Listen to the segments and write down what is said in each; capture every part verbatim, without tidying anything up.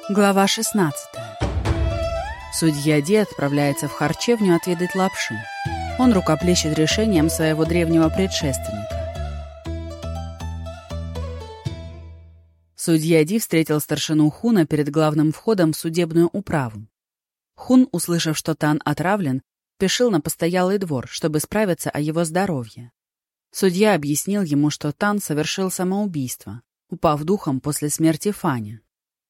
Глава шестнадцатая. Судья Ди отправляется в харчевню отведать лапши. Он рукоплещет решением своего древнего предшественника. Судья Ди встретил старшину Хуна перед главным входом в судебную управу. Хун, услышав, что Тан отравлен, спешил на постоялый двор, чтобы справиться о его здоровье. Судья объяснил ему, что Тан совершил самоубийство, упав духом после смерти Фаня.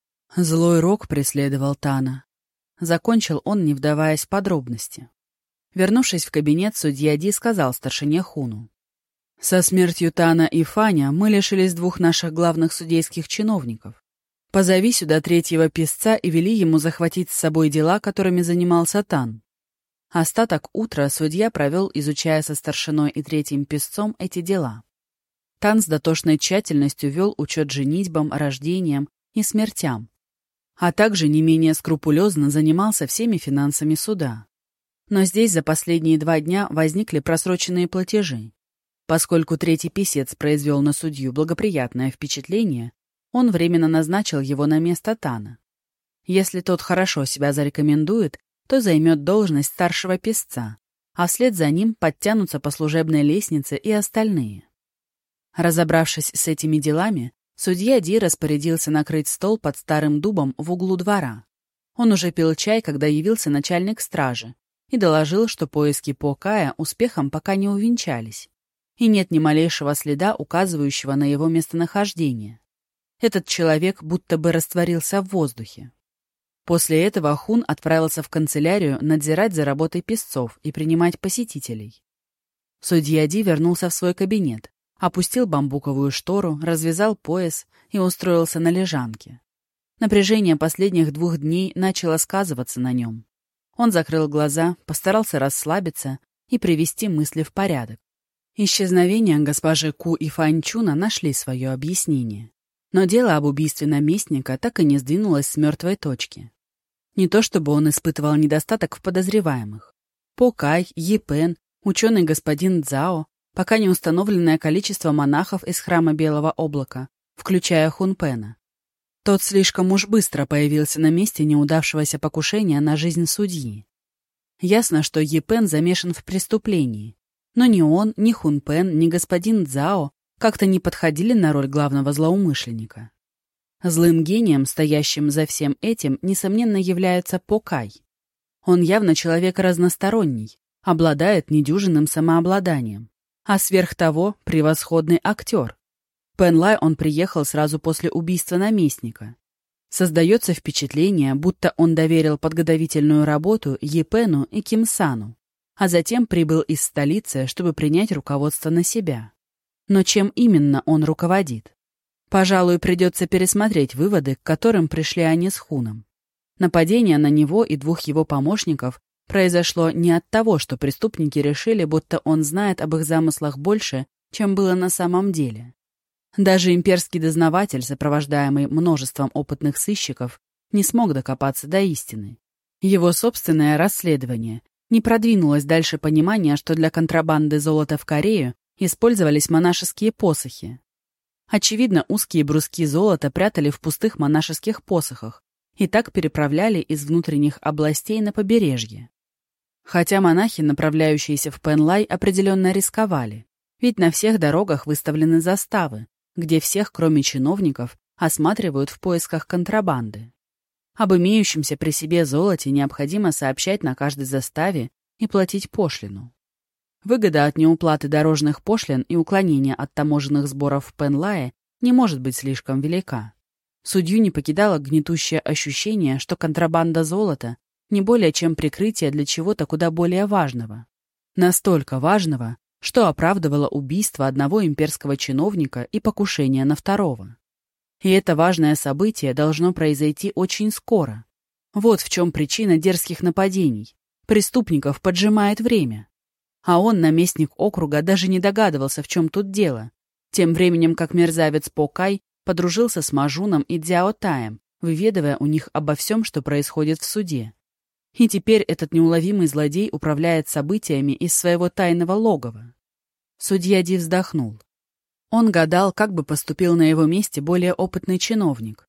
Злой рок преследовал Тана. Закончил он, не вдаваясь в подробности. Вернувшись в кабинет, судья Ди сказал старшине Хуну: «Со смертью Тана и Фаня мы лишились двух наших главных судейских чиновников. Позови сюда третьего писца и вели ему захватить с собой дела, которыми занимался Тан». Остаток утра судья провел, изучая со старшиной и третьим писцом эти дела. Тан с дотошной тщательностью вел учет женитьбам, рождениям и смертям, а также не менее скрупулезно занимался всеми финансами суда. Но здесь за последние два дня возникли просроченные платежи. Поскольку третий писец произвел на судью благоприятное впечатление, он временно назначил его на место Тана. Если тот хорошо себя зарекомендует, то займет должность старшего писца, а вслед за ним подтянутся по служебной лестнице и остальные. Разобравшись с этими делами, судья Ди распорядился накрыть стол под старым дубом в углу двора. Он уже пил чай, когда явился начальник стражи, и доложил, что поиски По Кая успехом пока не увенчались, и нет ни малейшего следа, указывающего на его местонахождение. Этот человек будто бы растворился в воздухе. После этого Хун отправился в канцелярию надзирать за работой писцов и принимать посетителей. Судья Ди вернулся в свой кабинет, опустил бамбуковую штору, развязал пояс и устроился на лежанке. Напряжение последних двух дней начало сказываться на нем. Он закрыл глаза, постарался расслабиться и привести мысли в порядок. Исчезновения госпожи Ку и Фанчуна нашли свое объяснение. Но дело об убийстве наместника так и не сдвинулось с мертвой точки. Не то чтобы он испытывал недостаток в подозреваемых. По Кай, Епен, ученый господин Цзао, пока не установленное количество монахов из храма Белого облака, включая Хунпена. Тот слишком уж быстро появился на месте неудавшегося покушения на жизнь судьи. Ясно, что Епен замешан в преступлении, но ни он, ни Хунпен, ни господин Цзао как-то не подходили на роль главного злоумышленника. Злым гением, стоящим за всем этим, несомненно, является По Кай. Он явно человек разносторонний, обладает недюжинным самообладанием, а сверх того превосходный актер. В Пенлай он приехал сразу после убийства наместника. Создается впечатление, будто он доверил подготовительную работу Епену и Кимсану, а затем прибыл из столицы, чтобы принять руководство на себя. Но чем именно он руководит? Пожалуй, придется пересмотреть выводы, к которым пришли они с Хуном. Нападение на него и двух его помощников произошло не от того, что преступники решили, будто он знает об их замыслах больше, чем было на самом деле. Даже имперский дознаватель, сопровождаемый множеством опытных сыщиков, не смог докопаться до истины. Его собственное расследование не продвинулось дальше понимания, что для контрабанды золота в Корею использовались монашеские посохи. Очевидно, узкие бруски золота прятали в пустых монашеских посохах и так переправляли из внутренних областей на побережье. Хотя монахи, направляющиеся в Пенлай, определенно рисковали, ведь на всех дорогах выставлены заставы, где всех, кроме чиновников, осматривают в поисках контрабанды. Об имеющемся при себе золоте необходимо сообщать на каждой заставе и платить пошлину. Выгода от неуплаты дорожных пошлин и уклонения от таможенных сборов в Пенлае не может быть слишком велика. Судью не покидало гнетущее ощущение, что контрабанда золота не более чем прикрытие для чего-то куда более важного. Настолько важного, что оправдывало убийство одного имперского чиновника и покушение на второго. И это важное событие должно произойти очень скоро. Вот в чем причина дерзких нападений. Преступников поджимает время. А он, наместник округа, даже не догадывался, в чем тут дело. Тем временем, как мерзавец По Кай подружился с Мажуном и Цзяо Таем, выведывая у них обо всем, что происходит в суде. И теперь этот неуловимый злодей управляет событиями из своего тайного логова. Судья Ди вздохнул. Он гадал, как бы поступил на его месте более опытный чиновник.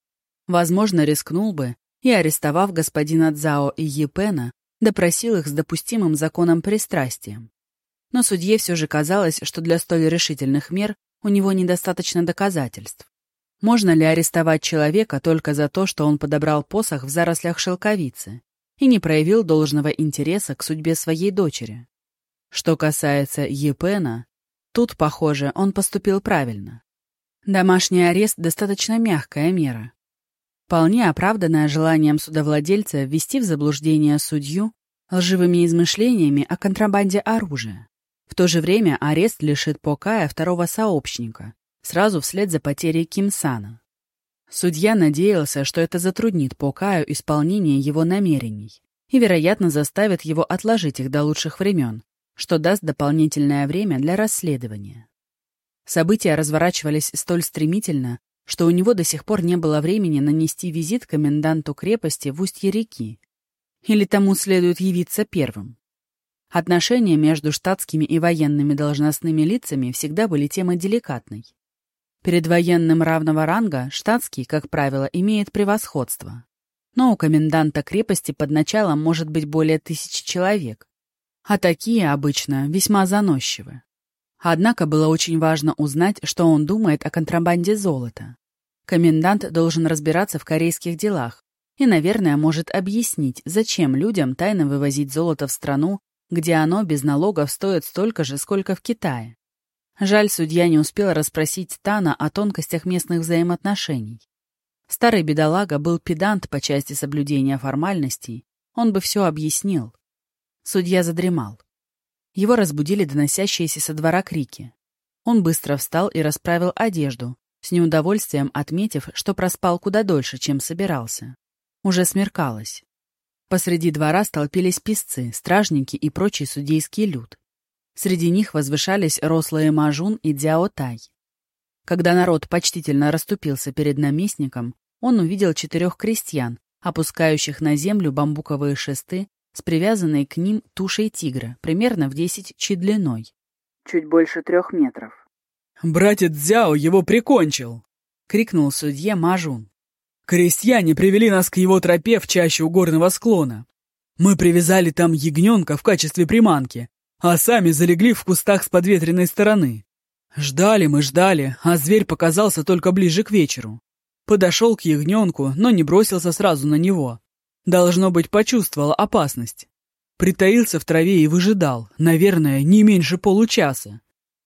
Возможно, рискнул бы и, арестовав господина Цзао и Епена, допросил их с допустимым законом пристрастием. Но судье все же казалось, что для столь решительных мер у него недостаточно доказательств. Можно ли арестовать человека только за то, что он подобрал посох в зарослях шелковицы и не проявил должного интереса к судьбе своей дочери? Что касается Епена, тут, похоже, он поступил правильно. Домашний арест — достаточно мягкая мера. Вполне оправданное желанием судовладельца ввести в заблуждение судью лживыми измышлениями о контрабанде оружия. В то же время арест лишит Покая второго сообщника, сразу вслед за потерей Ким Сана. Судья надеялся, что это затруднит Покаю исполнение его намерений и, вероятно, заставит его отложить их до лучших времен, что даст дополнительное время для расследования. События разворачивались столь стремительно, что у него до сих пор не было времени нанести визит коменданту крепости в устье реки. Или тому следует явиться первым. Отношения между штатскими и военными должностными лицами всегда были темой деликатной. Перед военным равного ранга штатский, как правило, имеет превосходство. Но у коменданта крепости под началом может быть более тысячи человек, а такие обычно весьма заносчивы. Однако было очень важно узнать, что он думает о контрабанде золота. Комендант должен разбираться в корейских делах и, наверное, может объяснить, зачем людям тайно вывозить золото в страну, где оно без налогов стоит столько же, сколько в Китае. Жаль, судья не успел расспросить Тана о тонкостях местных взаимоотношений. Старый бедолага был педант по части соблюдения формальностей, он бы все объяснил. Судья задремал. Его разбудили доносящиеся со двора крики. Он быстро встал и расправил одежду, с неудовольствием отметив, что проспал куда дольше, чем собирался. Уже смеркалось. Посреди двора столпились писцы, стражники и прочий судейский люд. Среди них возвышались рослые Мажун и Дзяо Тай. Когда народ почтительно расступился перед наместником, он увидел четырех крестьян, опускающих на землю бамбуковые шесты с привязанной к ним тушей тигра, примерно в десять чи длиной. Чуть больше трех метров. «Братец Цзяо его прикончил!» — крикнул судье Мажун. «Крестьяне привели нас к его тропе в чащу горного склона. Мы привязали там ягненка в качестве приманки, а сами залегли в кустах с подветренной стороны. Ждали мы, ждали, а зверь показался только ближе к вечеру. Подошел к ягненку, но не бросился сразу на него. Должно быть, почувствовал опасность. Притаился в траве и выжидал, наверное, не меньше получаса.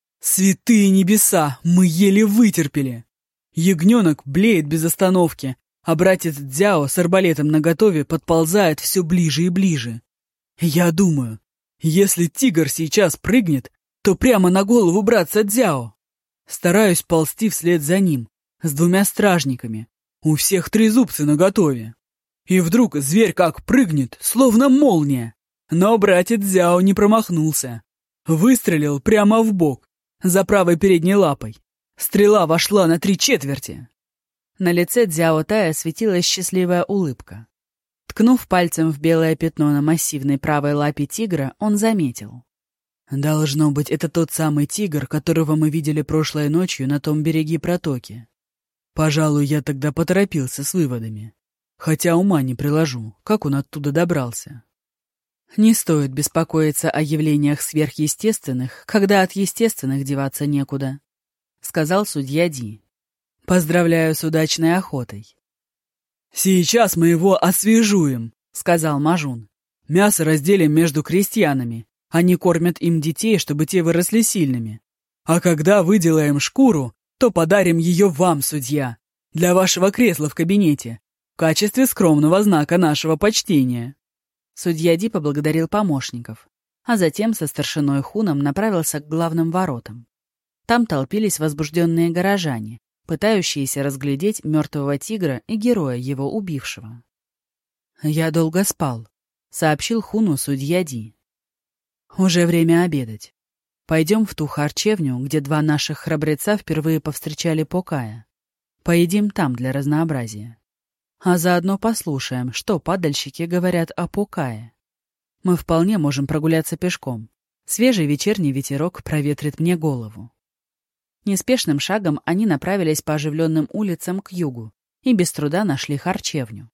Святые небеса, мы еле вытерпели. Ягненок блеет без остановки, а братец Цзяо с арбалетом наготове подползает все ближе и ближе. Я думаю, если тигр сейчас прыгнет, то прямо на голову братца Цзяо. Стараюсь ползти вслед за ним, с двумя стражниками. У всех трезубцы наготове. И вдруг зверь как прыгнет, словно молния. Но братец Цзяо не промахнулся. Выстрелил прямо в бок, за правой передней лапой. Стрела вошла на три четверти. На лице Цзяо Тая светилась счастливая улыбка. Ткнув пальцем в белое пятно на массивной правой лапе тигра, он заметил. «Должно быть, это тот самый тигр, которого мы видели прошлой ночью на том береге протоки. Пожалуй, я тогда поторопился с выводами. Хотя ума не приложу, как он оттуда добрался». Не стоит беспокоиться о явлениях сверхъестественных, когда от естественных деваться некуда, — сказал судья Ди. Поздравляю с удачной охотой. Сейчас мы его освежуем, — сказал Мажун. Мясо разделим между крестьянами. Они кормят им детей, чтобы те выросли сильными. А когда выделаем шкуру, то подарим ее вам, судья, для вашего кресла в кабинете, в качестве скромного знака нашего почтения. Судья Ди поблагодарил помощников, а затем со старшиной Хуном направился к главным воротам. Там толпились возбужденные горожане, пытающиеся разглядеть мертвого тигра и героя, его убившего. «Я долго спал», — сообщил Хуну судья Ди. «Уже время обедать. Пойдем в ту харчевню, где два наших храбреца впервые повстречали Покая. Поедим там для разнообразия. А заодно послушаем, что падальщики говорят о Покае. Мы вполне можем прогуляться пешком. Свежий вечерний ветерок проветрит мне голову». Неспешным шагом они направились по оживленным улицам к югу, и без труда нашли харчевню.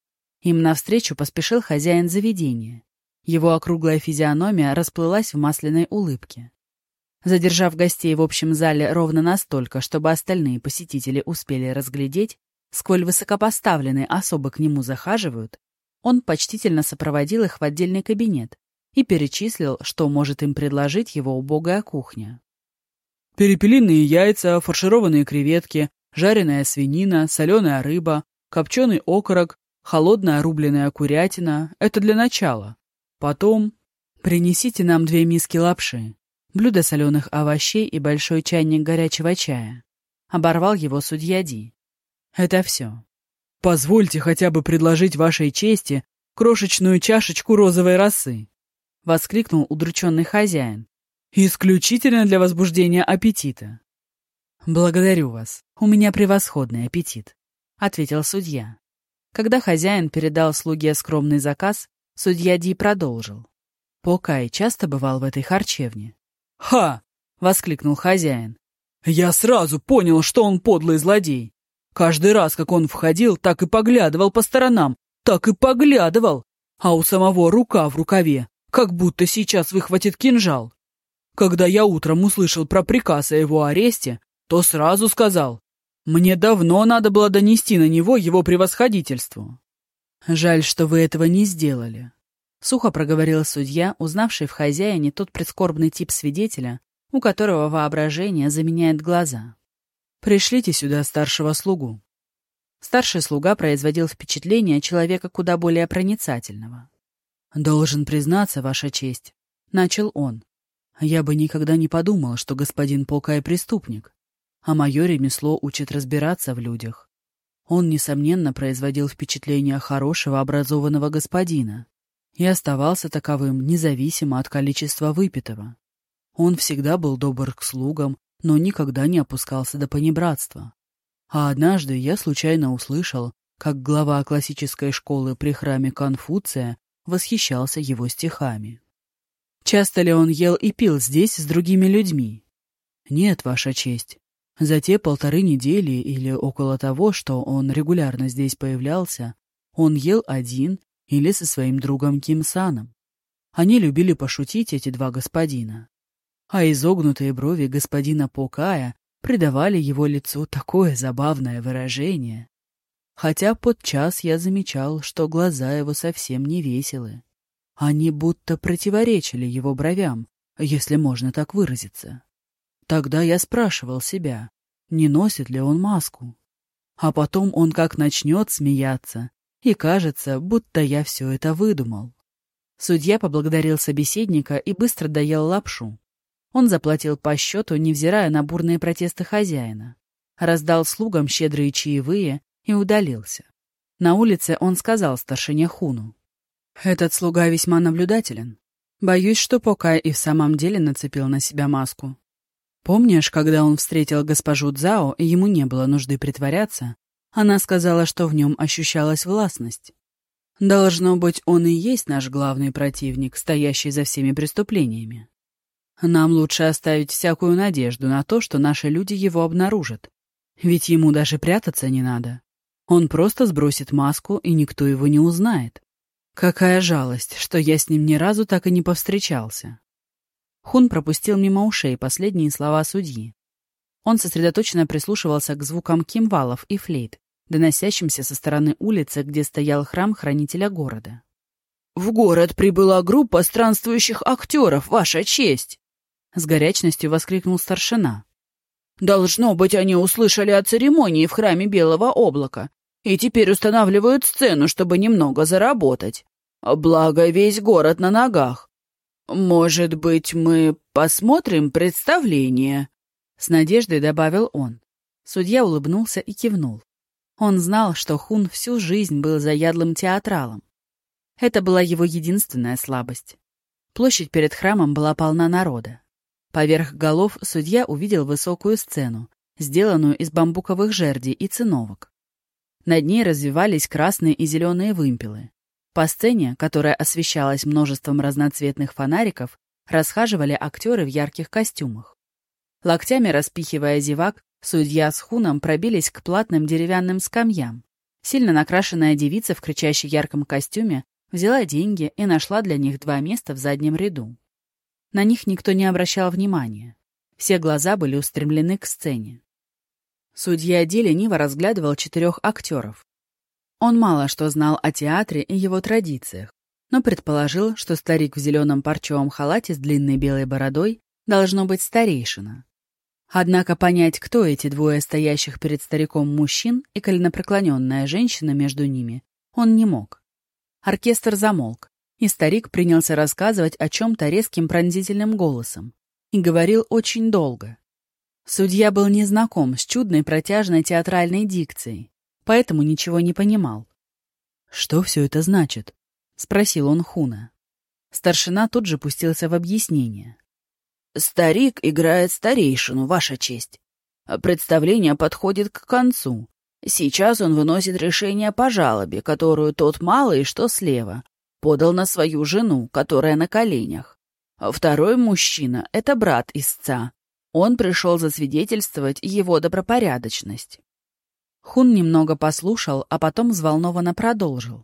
Им навстречу поспешил хозяин заведения. Его округлая физиономия расплылась в масляной улыбке. Задержав гостей в общем зале ровно настолько, чтобы остальные посетители успели разглядеть, сколь высокопоставленные особы к нему захаживают, он почтительно сопроводил их в отдельный кабинет и перечислил, что может им предложить его убогая кухня. Перепелиные яйца, фаршированные креветки, жареная свинина, соленая рыба, копченый окорок, холодная рубленая курятина — это для начала. Потом принесите нам две миски лапши, блюдо соленых овощей и большой чайник горячего чая. Оборвал его судья Ди. Это все. Позвольте хотя бы предложить вашей чести крошечную чашечку розовой росы, — воскликнул удрученный хозяин. Исключительно для возбуждения аппетита. Благодарю вас. У меня превосходный аппетит, — ответил судья. Когда хозяин передал слуге скромный заказ, судья Ди продолжил. Покай часто бывал в этой харчевне. «Ха!» — воскликнул хозяин. «Я сразу понял, что он подлый злодей. Каждый раз, как он входил, так и поглядывал по сторонам, так и поглядывал, а у самого рука в рукаве, как будто сейчас выхватит кинжал. Когда я утром услышал про приказ о его аресте, то сразу сказал, мне давно надо было донести на него его превосходительству». «Жаль, что вы этого не сделали», — сухо проговорил судья, узнавший в хозяине тот прискорбный тип свидетеля, у которого воображение заменяет глаза. «Пришлите сюда старшего слугу». Старший слуга производил впечатление человека куда более проницательного. «Должен признаться, Ваша честь», — начал он, — «я бы никогда не подумал, что господин Покай преступник, а мое ремесло учит разбираться в людях. Он, несомненно, производил впечатление хорошего образованного господина и оставался таковым независимо от количества выпитого. Он всегда был добр к слугам, но никогда не опускался до понебратства. А однажды я случайно услышал, как глава классической школы при храме Конфуция восхищался его стихами. Часто ли он ел и пил здесь с другими людьми? Нет, Ваша честь. За те полторы недели или около того, что он регулярно здесь появлялся, он ел один или со своим другом Ким Саном. Они любили пошутить, эти два господина. А изогнутые брови господина Покая придавали его лицу такое забавное выражение. Хотя подчас я замечал, что глаза его совсем не веселы. Они будто противоречили его бровям, если можно так выразиться. Тогда я спрашивал себя, не носит ли он маску. А потом он как начнет смеяться, и кажется, будто я все это выдумал. Судья поблагодарил собеседника и быстро доел лапшу. Он заплатил по счету, невзирая на бурные протесты хозяина. Раздал слугам щедрые чаевые и удалился. На улице он сказал старшине Хуну. «Этот слуга весьма наблюдателен. Боюсь, что Покай и в самом деле нацепил на себя маску. Помнишь, когда он встретил госпожу Цзао, и ему не было нужды притворяться, она сказала, что в нем ощущалась властность? Должно быть, он и есть наш главный противник, стоящий за всеми преступлениями. Нам лучше оставить всякую надежду на то, что наши люди его обнаружат. Ведь ему даже прятаться не надо. Он просто сбросит маску, и никто его не узнает. Какая жалость, что я с ним ни разу так и не повстречался». Хун пропустил мимо ушей последние слова судьи. Он сосредоточенно прислушивался к звукам кимвалов и флейт, доносящимся со стороны улицы, где стоял храм хранителя города. «В город прибыла группа странствующих актеров, Ваша честь!» С горячностью воскликнул старшина. «Должно быть, они услышали о церемонии в храме Белого облака и теперь устанавливают сцену, чтобы немного заработать. Благо, весь город на ногах. Может быть, мы посмотрим представление?» С надеждой добавил он. Судья улыбнулся и кивнул. Он знал, что Хун всю жизнь был заядлым театралом. Это была его единственная слабость. Площадь перед храмом была полна народа. Поверх голов судья увидел высокую сцену, сделанную из бамбуковых жердей и циновок. Над ней развивались красные и зеленые вымпелы. По сцене, которая освещалась множеством разноцветных фонариков, расхаживали актеры в ярких костюмах. Локтями распихивая зевак, судья с Хуном пробились к платным деревянным скамьям, Сильно накрашенная девица в кричащей ярком костюме взяла деньги и нашла для них два места в заднем ряду. На них никто не обращал внимания. Все глаза были устремлены к сцене. Судья Ди лениво разглядывал четырех актеров. Он мало что знал о театре и его традициях, но предположил, что старик в зеленом парчевом халате с длинной белой бородой должно быть старейшина. Однако понять, кто эти двое стоящих перед стариком мужчин и коленопреклоненная женщина между ними, он не мог. Оркестр замолк, и старик принялся рассказывать о чем-то резким пронзительным голосом и говорил очень долго. Судья был незнаком с чудной протяжной театральной дикцией, поэтому ничего не понимал. «Что все это значит?» — спросил он Хуна. Старшина тут же пустился в объяснение. «Старик играет старейшину, Ваша честь. Представление подходит к концу. Сейчас он выносит решение по жалобе, которую тот малый, что слева, подал на свою жену, которая на коленях. Второй мужчина — это брат истца. Он пришел засвидетельствовать его добропорядочность». Хун немного послушал, а потом взволнованно продолжил.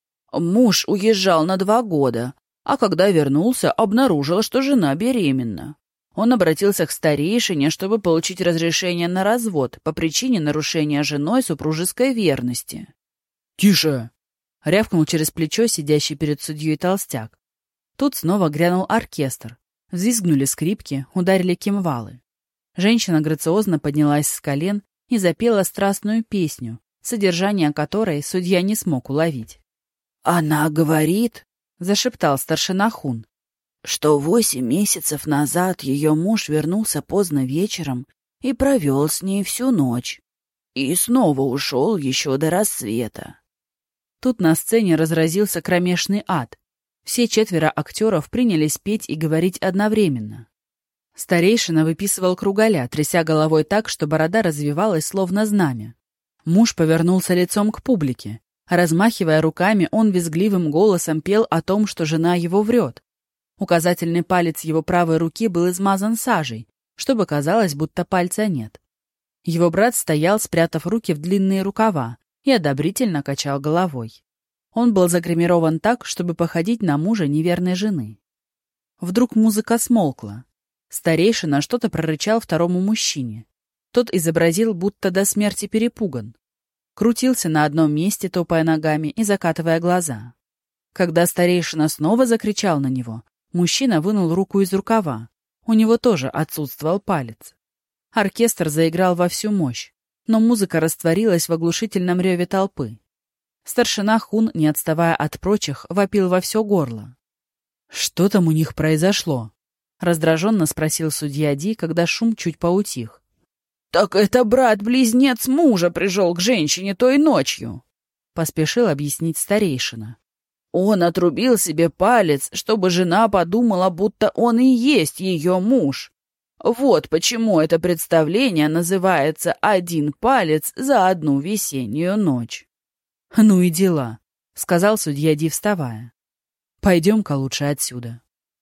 «Муж уезжал на два года, а когда вернулся, обнаружил, что жена беременна. Он обратился к старейшине, чтобы получить разрешение на развод по причине нарушения женой супружеской верности». «Тише!» — рявкнул через плечо сидящий перед судьей толстяк. Тут снова грянул оркестр. Взвизгнули скрипки, ударили кимвалы. Женщина грациозно поднялась с колен и запела страстную песню, содержание которой судья не смог уловить. «Она говорит, — зашептал старшина Хун, — что восемь месяцев назад ее муж вернулся поздно вечером и провел с ней всю ночь. И снова ушел еще до рассвета». Тут на сцене разразился кромешный ад. Все четверо актеров принялись петь и говорить одновременно. Старейшина выписывал кругаля, тряся головой так, что борода развивалась, словно знамя. Муж повернулся лицом к публике. Размахивая руками, он визгливым голосом пел о том, что жена его врет. Указательный палец его правой руки был измазан сажей, чтобы казалось, будто пальца нет. Его брат стоял, спрятав руки в длинные рукава, и одобрительно качал головой. Он был загримирован так, чтобы походить на мужа неверной жены. Вдруг музыка смолкла. Старейшина что-то прорычал второму мужчине. Тот изобразил, будто до смерти перепуган. Крутился на одном месте, топая ногами и закатывая глаза. Когда старейшина снова закричал на него, мужчина вынул руку из рукава. У него тоже отсутствовал палец. Оркестр заиграл во всю мощь, но музыка растворилась в оглушительном реве толпы. Старшина Хун, не отставая от прочих, вопил во все горло. «Что там у них произошло?» — раздраженно спросил судья Ди, когда шум чуть поутих. «Так это брат-близнец мужа пришел к женщине той ночью», — поспешил объяснить старейшина. «Он отрубил себе палец, чтобы жена подумала, будто он и есть ее муж. Вот почему это представление называется «Один палец за одну весеннюю ночь». «Ну и дела», — сказал судья Ди, вставая. «Пойдем-ка лучше отсюда».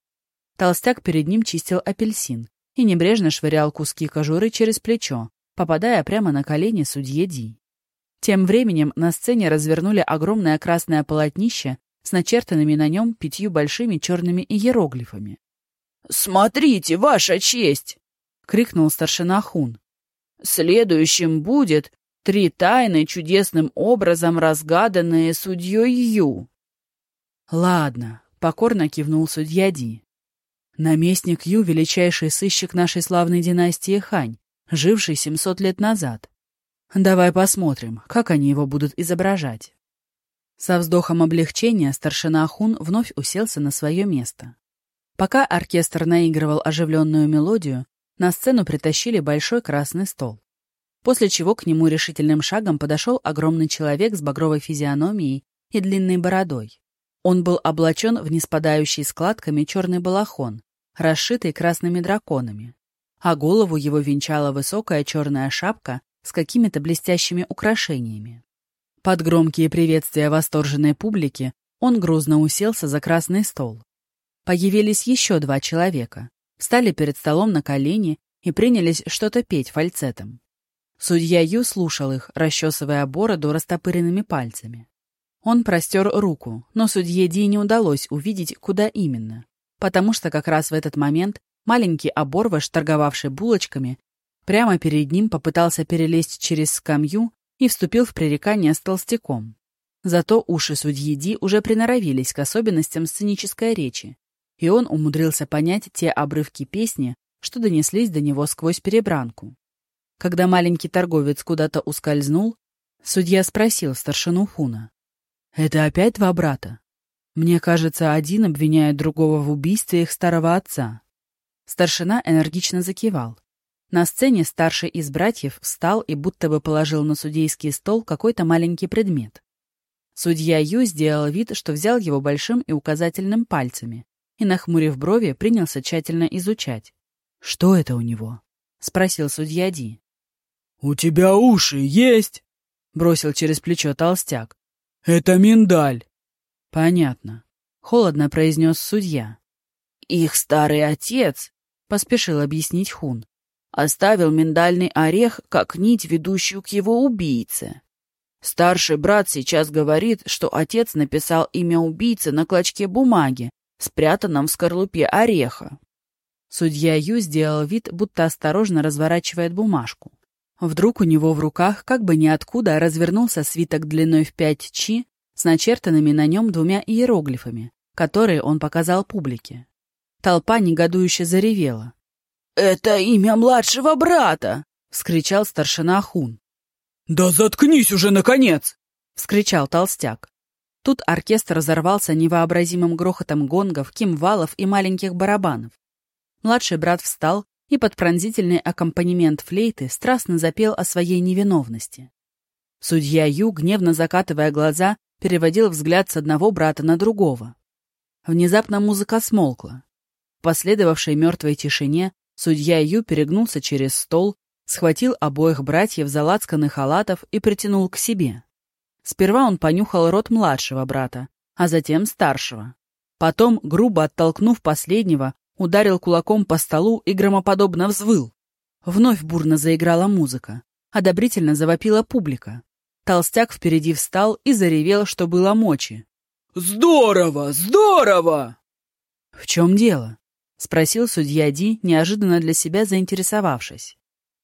Толстяк перед ним чистил апельсин и небрежно швырял куски кожуры через плечо, попадая прямо на колени судье Ди. Тем временем на сцене развернули огромное красное полотнище с начертанными на нем пятью большими черными иероглифами. «Смотрите, Ваша честь!» — крикнул старшина Хун. «Следующим будет три тайны, чудесным образом разгаданные судьей Ю». «Ладно», — покорно кивнул судья Ди. «Наместник Ю — величайший сыщик нашей славной династии Хань, живший семьсот лет назад. Давай посмотрим, как они его будут изображать». Со вздохом облегчения старшина Хун вновь уселся на свое место. Пока оркестр наигрывал оживленную мелодию, на сцену притащили большой красный стол. После чего к нему решительным шагом подошел огромный человек с багровой физиономией и длинной бородой. Он был облачен в неспадающий складками черный балахон, расшитый красными драконами, а голову его венчала высокая черная шапка с какими-то блестящими украшениями. Под громкие приветствия восторженной публики он грузно уселся за красный стол. Появились еще два человека, встали перед столом на колени и принялись что-то петь фальцетом. Судья Ю слушал их, расчесывая бороду растопыренными пальцами. Он простер руку, но судье Ди не удалось увидеть, куда именно, потому что как раз в этот момент маленький оборвыш, торговавший булочками, прямо перед ним попытался перелезть через скамью и вступил в пререкание с толстяком. Зато уши судьи Ди уже приноровились к особенностям сценической речи, и он умудрился понять те обрывки песни, что донеслись до него сквозь перебранку. Когда маленький торговец куда-то ускользнул, судья спросил старшину Хуна: «Это опять два брата? Мне кажется, один обвиняет другого в убийстве их старого отца». Старшина энергично закивал. На сцене старший из братьев встал и будто бы положил на судейский стол какой-то маленький предмет. Судья Ю сделал вид, что взял его большим и указательным пальцами, и, нахмурив брови, принялся тщательно изучать. «Что это у него?» — спросил судья Ди. «У тебя уши есть?» — бросил через плечо толстяк. «Это миндаль». «Понятно», — холодно произнес судья. «Их старый отец», — поспешил объяснить Хун, оставил миндальный орех как нить, ведущую к его убийце. Старший брат сейчас говорит, что отец написал имя убийцы на клочке бумаги, спрятанном в скорлупе ореха». Судья Ю сделал вид, будто осторожно разворачивает бумажку. Вдруг у него в руках, как бы ниоткуда, развернулся свиток длиной в пять чи с начертанными на нем двумя иероглифами, которые он показал публике. Толпа негодующе заревела. «Это имя младшего брата!» — вскричал старшина Хун. «Да заткнись уже, наконец!» — вскричал толстяк. Тут оркестр разорвался невообразимым грохотом гонгов, кимвалов и маленьких барабанов. Младший брат встал и под пронзительный аккомпанемент флейты страстно запел о своей невиновности. Судья Ю, гневно закатывая глаза, переводил взгляд с одного брата на другого. Внезапно музыка смолкла. В последовавшей мертвой тишине судья Ю перегнулся через стол, схватил обоих братьев за лацканы халатов и притянул к себе. Сперва он понюхал рот младшего брата, а затем старшего. Потом, грубо оттолкнув последнего, ударил кулаком по столу и громоподобно взвыл. Вновь бурно заиграла музыка. Одобрительно завопила публика. Толстяк впереди встал и заревел, что было мочи. «Здорово! Здорово!» «В чем дело?» — спросил судья Ди, неожиданно для себя заинтересовавшись.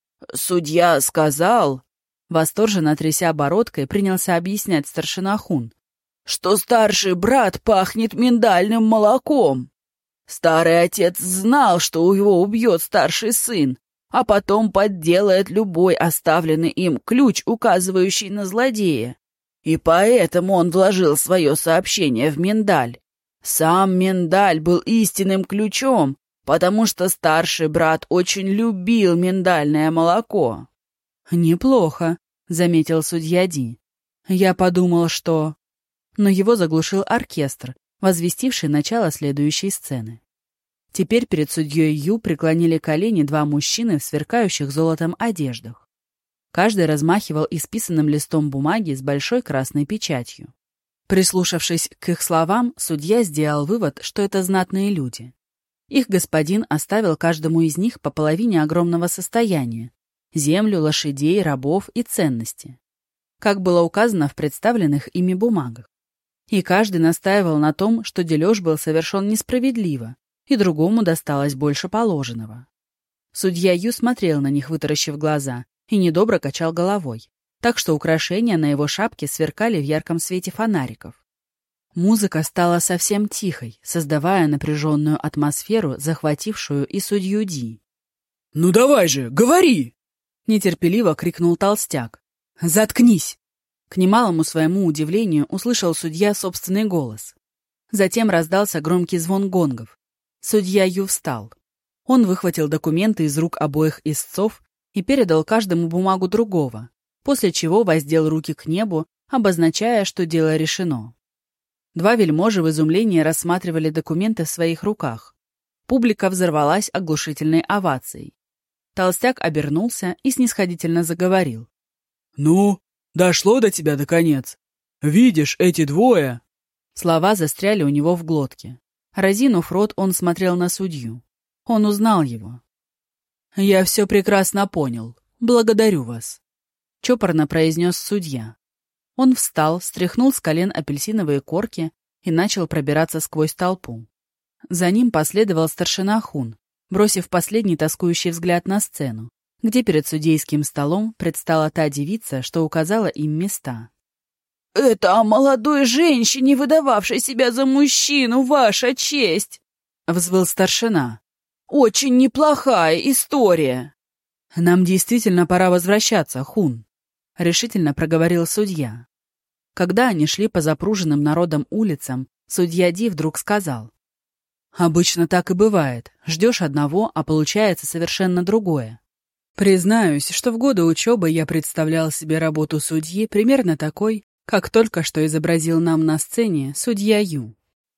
«Судья сказал...» Восторженно тряся бородкой, принялся объяснять старшина Хун, что старший брат пахнет миндальным молоком. Старый отец знал, что его убьет старший сын, а потом подделает любой оставленный им ключ, указывающий на злодея. И поэтому он вложил свое сообщение в миндаль. Сам миндаль был истинным ключом, потому что старший брат очень любил миндальное молоко. «Неплохо», — заметил судья Ди. «Я подумал, что...» Но его заглушил оркестр, возвестивший начало следующей сцены. Теперь перед судьей Ю преклонили колени два мужчины в сверкающих золотом одеждах. Каждый размахивал исписанным листом бумаги с большой красной печатью. Прислушавшись к их словам, судья сделал вывод, что это знатные люди. Их господин оставил каждому из них по половине огромного состояния: землю, лошадей, рабов и ценности, как было указано в представленных ими бумагах. И каждый настаивал на том, что дележ был совершен несправедливо, и другому досталось больше положенного. Судья Ю смотрел на них, вытаращив глаза, и недобро качал головой, так что украшения на его шапке сверкали в ярком свете фонариков. Музыка стала совсем тихой, создавая напряженную атмосферу, захватившую и судью Ди. «Ну давай же, говори!» — нетерпеливо крикнул толстяк. «Заткнись!» К немалому своему удивлению услышал судья собственный голос. Затем раздался громкий звон гонгов. Судья Ю встал. Он выхватил документы из рук обоих истцов и передал каждому бумагу другого, после чего воздел руки к небу, обозначая, что дело решено. Два вельможи в изумлении рассматривали документы в своих руках. Публика взорвалась оглушительной овацией. Толстяк обернулся и снисходительно заговорил. «Ну, дошло до тебя, наконец. Видишь, эти двое...» Слова застряли у него в глотке. Разинув рот, он смотрел на судью. Он узнал его. «Я все прекрасно понял. Благодарю вас», — чопорно произнес судья. Он встал, стряхнул с колен апельсиновые корки и начал пробираться сквозь толпу. За ним последовал старшина Хун, бросив последний тоскующий взгляд на сцену, где перед судейским столом предстала та девица, что указала им места. «Это о молодой женщине, выдававшей себя за мужчину, ваша честь!» — взвыл старшина. «Очень неплохая история!» «Нам действительно пора возвращаться, Хун», — решительно проговорил судья. Когда они шли по запруженным народом улицам, судья Ди вдруг сказал: «Обычно так и бывает. Ждешь одного, а получается совершенно другое. Признаюсь, что в годы учебы я представлял себе работу судьи примерно такой, как только что изобразил нам на сцене судья Ю.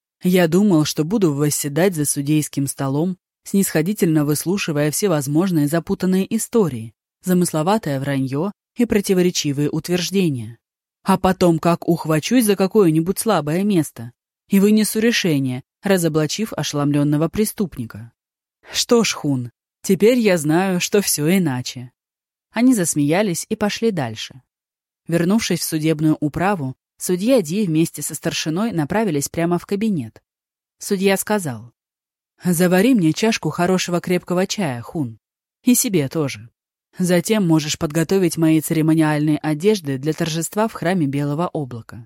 Я думал, что буду восседать за судейским столом, снисходительно выслушивая всевозможные запутанные истории, замысловатое вранье и противоречивые утверждения. А потом как ухвачусь за какое-нибудь слабое место и вынесу решение, разоблачив ошеломленного преступника. Что ж, Хун, теперь я знаю, что все иначе». Они засмеялись и пошли дальше. Вернувшись в судебную управу, судья Ди вместе со старшиной направились прямо в кабинет. Судья сказал: «Завари мне чашку хорошего крепкого чая, Хун. И себе тоже. Затем можешь подготовить мои церемониальные одежды для торжества в храме Белого облака.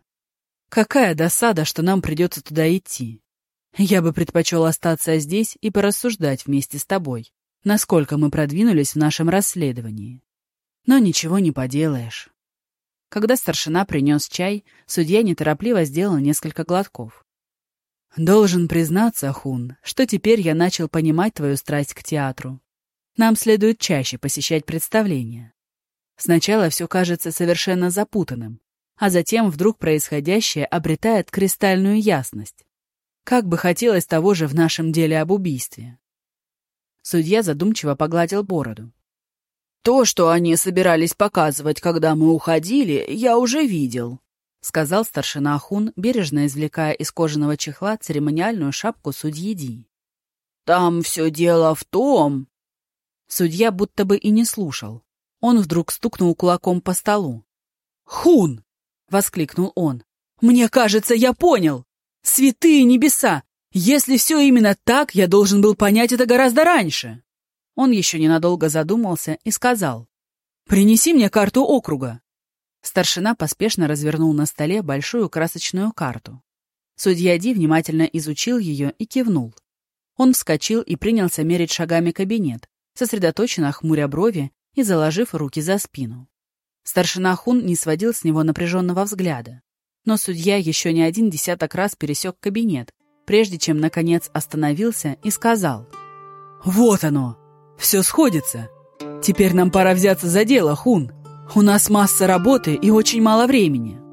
Какая досада, что нам придется туда идти. Я бы предпочел остаться здесь и порассуждать вместе с тобой, насколько мы продвинулись в нашем расследовании. Но ничего не поделаешь». Когда старшина принес чай, судья неторопливо сделал несколько глотков. «Должен признаться, Хун, что теперь я начал понимать твою страсть к театру. Нам следует чаще посещать представления. Сначала все кажется совершенно запутанным, а затем вдруг происходящее обретает кристальную ясность. Как бы хотелось того же в нашем деле об убийстве». Судья задумчиво погладил бороду. «То, что они собирались показывать, когда мы уходили, я уже видел», — сказал старшина Хун, бережно извлекая из кожаного чехла церемониальную шапку судьи Ди. «Там все дело в том...» Судья будто бы и не слушал. Он вдруг стукнул кулаком по столу. «Хун!» — воскликнул он. «Мне кажется, я понял! Святые небеса! Если все именно так, я должен был понять это гораздо раньше!» Он еще ненадолго задумался и сказал: «Принеси мне карту округа». Старшина поспешно развернул на столе большую красочную карту. Судья Ди внимательно изучил ее и кивнул. Он вскочил и принялся мерить шагами кабинет, сосредоточенно хмуря брови и заложив руки за спину. Старшина Хун не сводил с него напряженного взгляда. Но судья еще не один десяток раз пересек кабинет, прежде чем, наконец, остановился и сказал: «Вот оно! Все сходится! Теперь нам пора взяться за дело, Хун! У нас масса работы и очень мало времени!»